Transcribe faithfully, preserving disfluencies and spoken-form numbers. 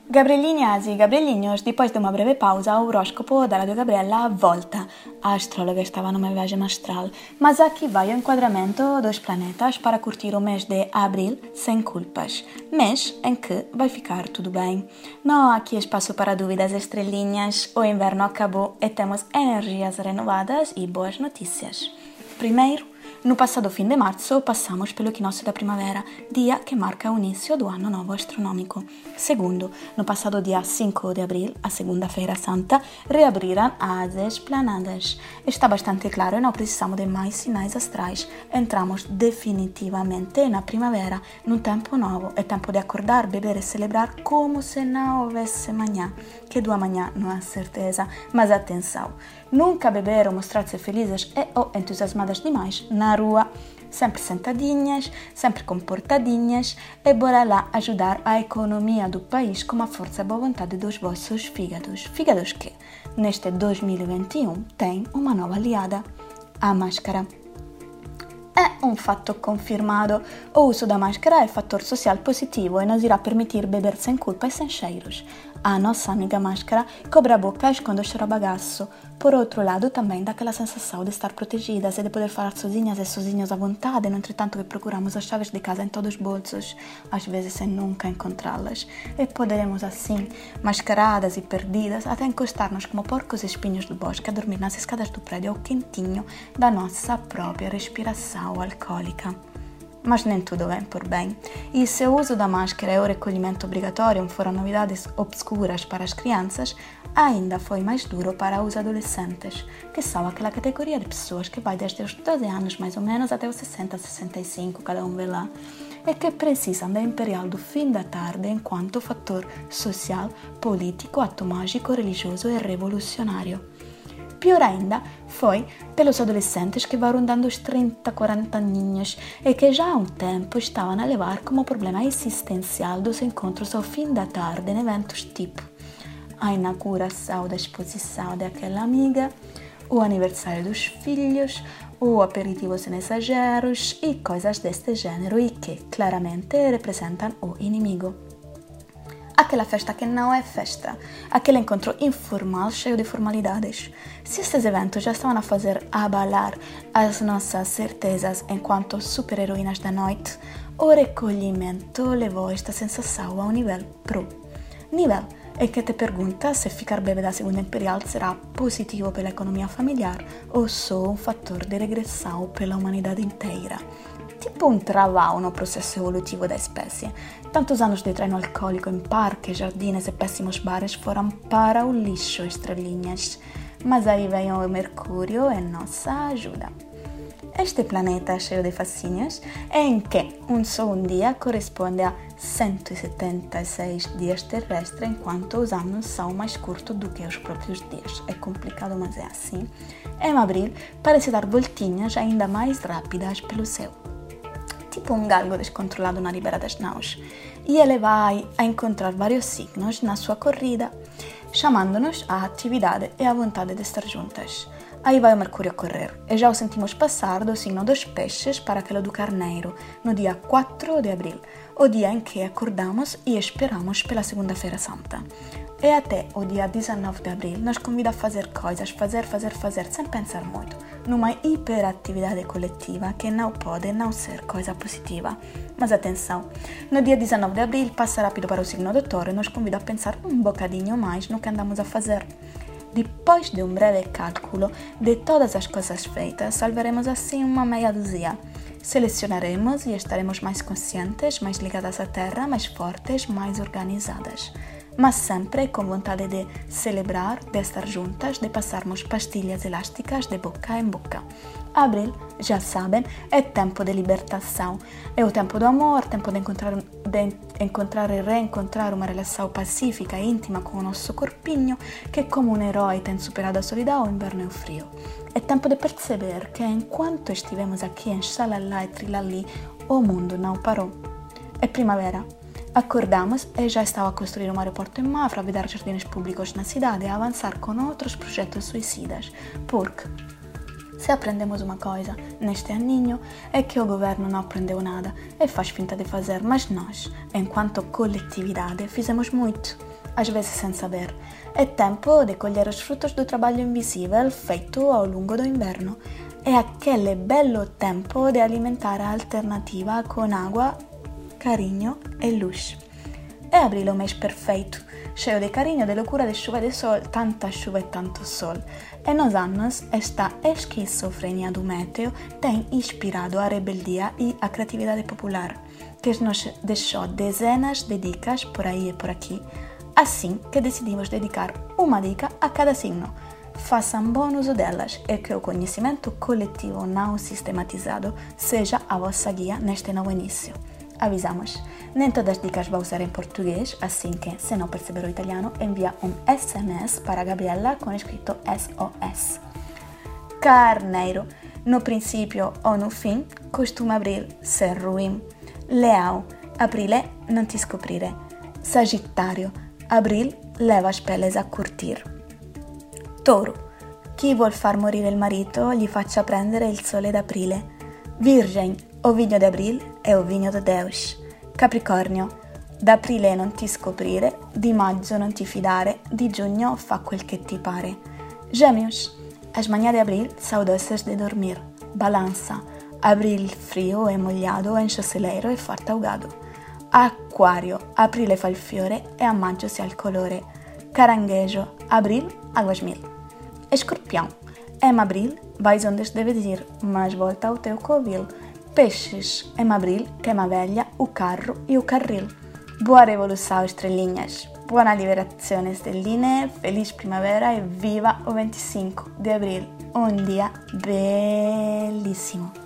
Gabrielinhas e Gabrielinhos, depois de uma breve pausa, o horóscopo da Radio Gabriela volta. A astróloga estava numa viagem astral, mas aqui vai o enquadramento dos planetas para curtir o mês de abril sem culpas. Mês em que vai ficar tudo bem. Não há aqui espaço para dúvidas, estrelinhas. O inverno acabou e temos energias renovadas e boas notícias. Primeiro, no passado fim de março passamos pelo equinócio da primavera, dia que marca o início do ano novo astronômico. Segundo, no passado dia cinco de abril, a segunda-feira santa, reabriram as esplanadas. Está bastante claro e não precisamos de mais sinais astrais. Entramos definitivamente na primavera, num tempo novo. É tempo de acordar, beber e celebrar como se não houvesse manhã. Que do amanhã não há certeza, mas atenção, nunca beber ou mostrar-se felizes e ou entusiasmadas demais na rua, sempre sentadinhas, sempre comportadinhas e bora lá ajudar a economia do país com a força e boa vontade dos vossos fígados. Fígados que, neste dois mil e vinte e um, têm uma nova aliada, a máscara. É um fato confirmado. O uso da máscara é fator social positivo e nos irá permitir beber sem culpa e sem cheiros. A nossa amiga máscara cobre a boca quando chora bagaço. Por outro lado, também dá aquela sensação de estar protegidas e de poder falar sozinhas e sozinhos à vontade, no entretanto que procuramos as chaves de casa em todos os bolsos, às vezes sem nunca encontrá-las. E poderemos assim, mascaradas e perdidas, até encostar-nos como porcos e espinhos do bosque a dormir nas escadas do prédio ao quentinho da nossa própria respiração alcoólica. Mas nem tudo vem por bem. E se o uso da máscara e o recolhimento obrigatório foram novidades obscuras para as crianças, ainda foi mais duro para os adolescentes, que são aquela categoria de pessoas que vai desde os doze anos mais ou menos até os sessenta, sessenta e cinco, cada um vê lá, e que precisam da imperial do fim da tarde enquanto fator social, político, automágico, religioso e revolucionário. Pior ainda foi pelos adolescentes que vão rondando os trinta, quarenta aninhos e que já há um tempo estavam a levar como problema existencial dos encontros ao fim da tarde em eventos tipo a inauguração da exposição daquela amiga, o aniversário dos filhos, o aperitivo sem exageros e coisas deste gênero e que claramente representam o inimigo. Aquela festa que não é festa, aquele encontro informal cheio de formalidades. Se estes eventos já estavam a fazer abalar as nossas certezas enquanto super-heroínas da noite, o recolhimento levou esta sensação a um nível pro. Nível em que te pergunta se ficar bebê da segunda imperial será positivo pela economia familiar ou só um fator de regressão pela humanidade inteira. Tipo um travão no processo evolutivo da espécie. Tantos anos de treino alcoólico em parques, jardins e péssimos bares foram para o lixo, estrelinhas. Mas aí vem o Mercúrio em nossa ajuda. Este planeta cheio de fascínios é em que um só um dia corresponde a cento e setenta e seis dias terrestres, enquanto os anos são mais curtos do que os próprios dias. É complicado, mas é assim. Em abril, parece dar voltinhas ainda mais rápidas pelo céu. Tipo um galgo descontrolado na ribeira das naus, e ele vai a encontrar vários signos na sua corrida, chamando-nos à atividade e à vontade de estar juntas. Aí vai o Mercúrio correr, e já o sentimos passar do signo dos peixes para aquele do carneiro, no dia quatro de abril, o dia em que acordamos e esperamos pela segunda-feira santa. E até o dia dezenove de abril nos convida a fazer coisas, fazer, fazer, fazer, sem pensar muito, numa hiperatividade coletiva que não pode não ser coisa positiva. Mas atenção, no dia dezenove de abril passa rápido para o signo do touro e nos convida a pensar um bocadinho mais no que andamos a fazer. Depois de um breve cálculo de todas as coisas feitas, salvaremos assim uma meia dúzia. Selecionaremos e estaremos mais conscientes, mais ligadas à terra, mais fortes, mais organizadas. Mas sempre com vontade de celebrar, de estar juntas, de passarmos pastilhas elásticas de boca em boca. Abril, já sabem, é tempo de libertação. É o tempo do amor, tempo de encontrar, de encontrar e reencontrar uma relação pacífica e íntima com o nosso corpinho, que como um herói tem superado a solidão, o inverno e o frio. É tempo de perceber que enquanto estivemos aqui em xalala e trilali, o mundo não parou. É primavera. Acordamos e já estava a construir um aeroporto em Mafra, a virar jardins públicos na cidade e a avançar com outros projetos suicidas. Porque, se aprendemos uma coisa neste aninho, é que o governo não aprendeu nada e faz finta de fazer, mas nós, enquanto coletividade, fizemos muito. às vezes sem saber. É tempo de colher os frutos do trabalho invisível feito ao longo do inverno. É aquele belo tempo de alimentar a alternativa com água, carinho e luz. É abril o mês perfeito, cheio de carinho, de loucura, de chuva e de sol, tanta chuva e tanto sol. E nos anos, esta esquizofrenia do meteo tem inspirado a rebeldia e a criatividade popular, que nos deixou dezenas de dicas por aí e por aqui, assim que decidimos dedicar uma dica a cada signo. Façam bom uso delas e que o conhecimento coletivo não sistematizado seja a vossa guia neste novo início. Avisamos, nem todas as dicas vão ser em português, assim que, se não perceber o italiano, envia um S M S para a Gabriela com escrito S O S. Carneiro, no princípio ou no fim, costuma abril ser ruim. Leão, aprile non ti scoprire. Sagittario, abril leva as peles a curtir. Toro, chi vuol far morire il marito gli faccia prendere il sole d'aprile. Virgem, o vinho de abril è o vinho de Deus. Capricornio, d'aprile non ti scoprire, di maggio non ti fidare, di giugno fa quel che ti pare. Gêmeos, as manhãs de abril são doces de dormir. Balança, abril frio e molhado enche o celeiro e farta ahogado. Aquário, aprile fa il fiore e a maggio si ha il colore. Caranguejo, abril, águas mil. Escorpião, em abril vais onde deves ir, mas volta ao teu covil. Peixes, em abril queima velha o carro e o carril. Boa revolução, estrelinhas. Buona liberazione, stelline. Feliz primavera e viva o veinticinco de abril. Un dia bellissimo.